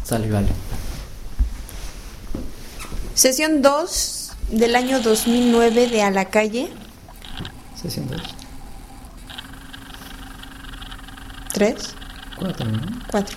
Sale, vale. Sesión 2 del año 2009 de A la Calle. Sesión 2. 3. 4, ¿no? 4.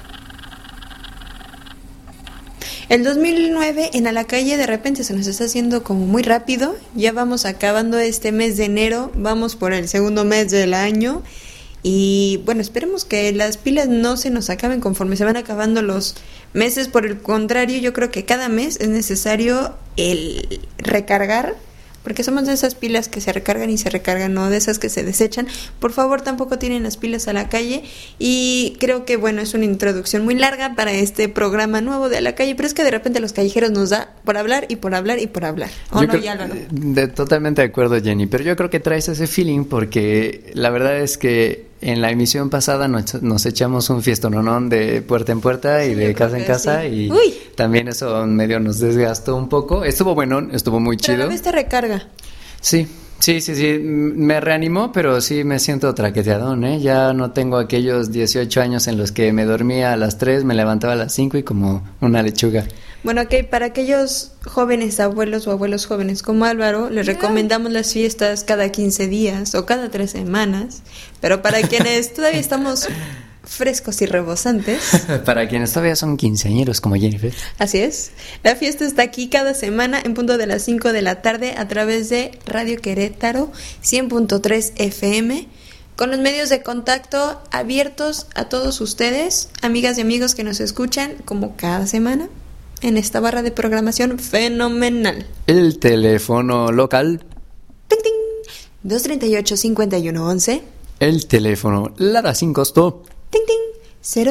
El 2009 en A la Calle de repente se nos está haciendo como muy rápido. Ya vamos acabando este mes de enero, vamos por el segundo mes del año. Y bueno, esperemos que las pilas no se nos acaben conforme se van acabando los meses. Por el contrario, yo creo que cada mes es necesario el recargar, porque somos de esas pilas que se recargan y se recargan, no de esas que se desechan. Por favor, tampoco tienen las pilas A la Calle. Y creo que bueno, es una introducción muy larga para este programa nuevo de A la Calle, pero es que de repente los callejeros nos da por hablar y por hablar y por hablar. ¿O no, Álvaro? Totalmente de acuerdo, Jenny, pero yo creo que traes ese feeling porque la verdad es que en la emisión pasada nos echamos un fiestononón de puerta en puerta y de casa en casa, sí. Y también eso medio nos desgastó un poco. Estuvo bueno, estuvo muy chido. Pero a la vez te recarga. Sí, me reanimó, pero sí me siento traqueteadón, ¿eh? Ya no tengo aquellos 18 años en los que me dormía a las 3, me levantaba a las 5 y como una lechuga. Bueno, ok, para aquellos jóvenes abuelos o abuelos jóvenes como Álvaro, les recomendamos las fiestas cada 15 días o cada 3 semanas, pero para quienes todavía estamos frescos y rebosantes. Para quienes todavía son quinceañeros como Jennifer. Así es. La fiesta está aquí cada semana en punto de las 5 de la tarde a través de Radio Querétaro 100.3 FM. Con los medios de contacto abiertos a todos ustedes, amigas y amigos que nos escuchan como cada semana en esta barra de programación fenomenal. El teléfono local. ¡Ting, ting! 238-5111. El teléfono Lara sin costo. ¡Ting, ting!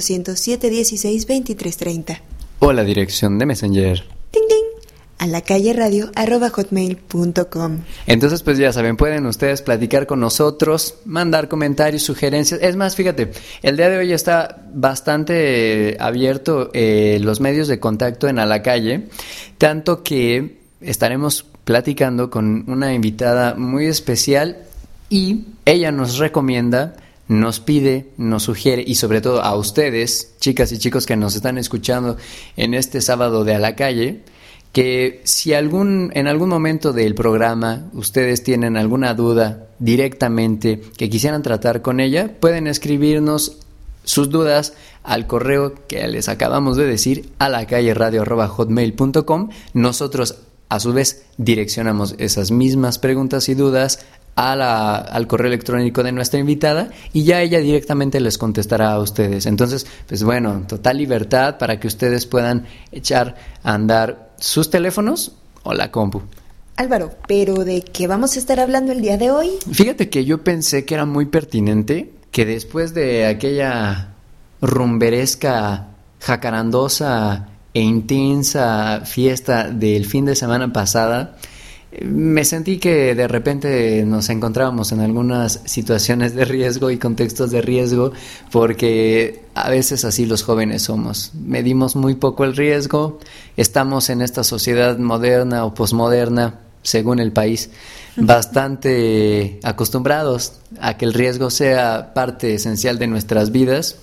01800-716-2330. O la dirección de Messenger. ¡Ting, ting! A la calle radio @hotmail.com. Entonces pues ya saben, pueden ustedes platicar con nosotros, mandar comentarios, sugerencias. Es más, fíjate, el día de hoy está bastante abierto los medios de contacto en A la Calle, tanto que estaremos platicando con una invitada muy especial y ella nos recomienda, nos pide, nos sugiere y sobre todo a ustedes, chicas y chicos que nos están escuchando en este sábado de A la Calle, que si en algún momento del programa ustedes tienen alguna duda directamente que quisieran tratar con ella, pueden escribirnos sus dudas al correo que les acabamos de decir, alacalleradio@hotmail.com. Nosotros a su vez direccionamos esas mismas preguntas y dudas al correo electrónico de nuestra invitada y ya ella directamente les contestará a ustedes. Entonces, pues bueno, total libertad para que ustedes puedan echar a andar sus teléfonos o la compu. Álvaro, ¿pero de qué vamos a estar hablando el día de hoy? Fíjate que yo pensé que era muy pertinente que después de aquella rumberesca, jacarandosa e intensa fiesta del fin de semana pasada, me sentí que de repente nos encontrábamos en algunas situaciones de riesgo y contextos de riesgo, porque a veces así los jóvenes somos. Medimos muy poco el riesgo, estamos en esta sociedad moderna o posmoderna, según el país, bastante acostumbrados a que el riesgo sea parte esencial de nuestras vidas.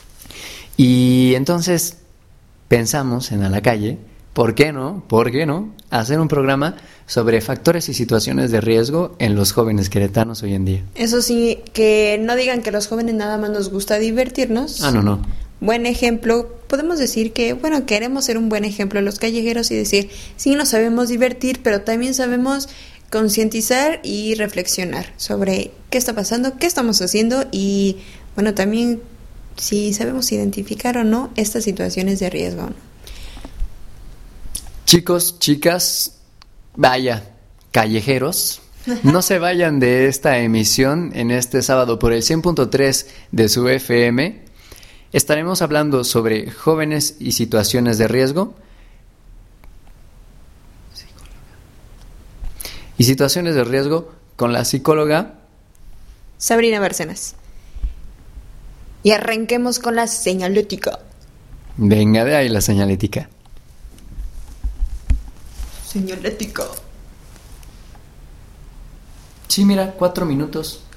Y entonces pensamos en A la Calle, ¿por qué no hacer un programa sobre factores y situaciones de riesgo en los jóvenes queretanos hoy en día? Eso sí, que no digan que los jóvenes nada más nos gusta divertirnos. No. Buen ejemplo, podemos decir que, bueno, queremos ser un buen ejemplo a los callejeros y decir, sí, nos sabemos divertir, pero también sabemos concientizar y reflexionar sobre qué está pasando, qué estamos haciendo y, bueno, también si sabemos identificar o no estas situaciones de riesgo, ¿no? Chicos, chicas, vaya, callejeros, no se vayan de esta emisión en este sábado por el 100.3 de su FM. Estaremos hablando sobre jóvenes y situaciones de riesgo. Y situaciones de riesgo con la psicóloga Sabrina Bárcenas. Y arranquemos con la señalética. Venga de ahí la señalética. Señalética. Sí, mira, 4 minutos.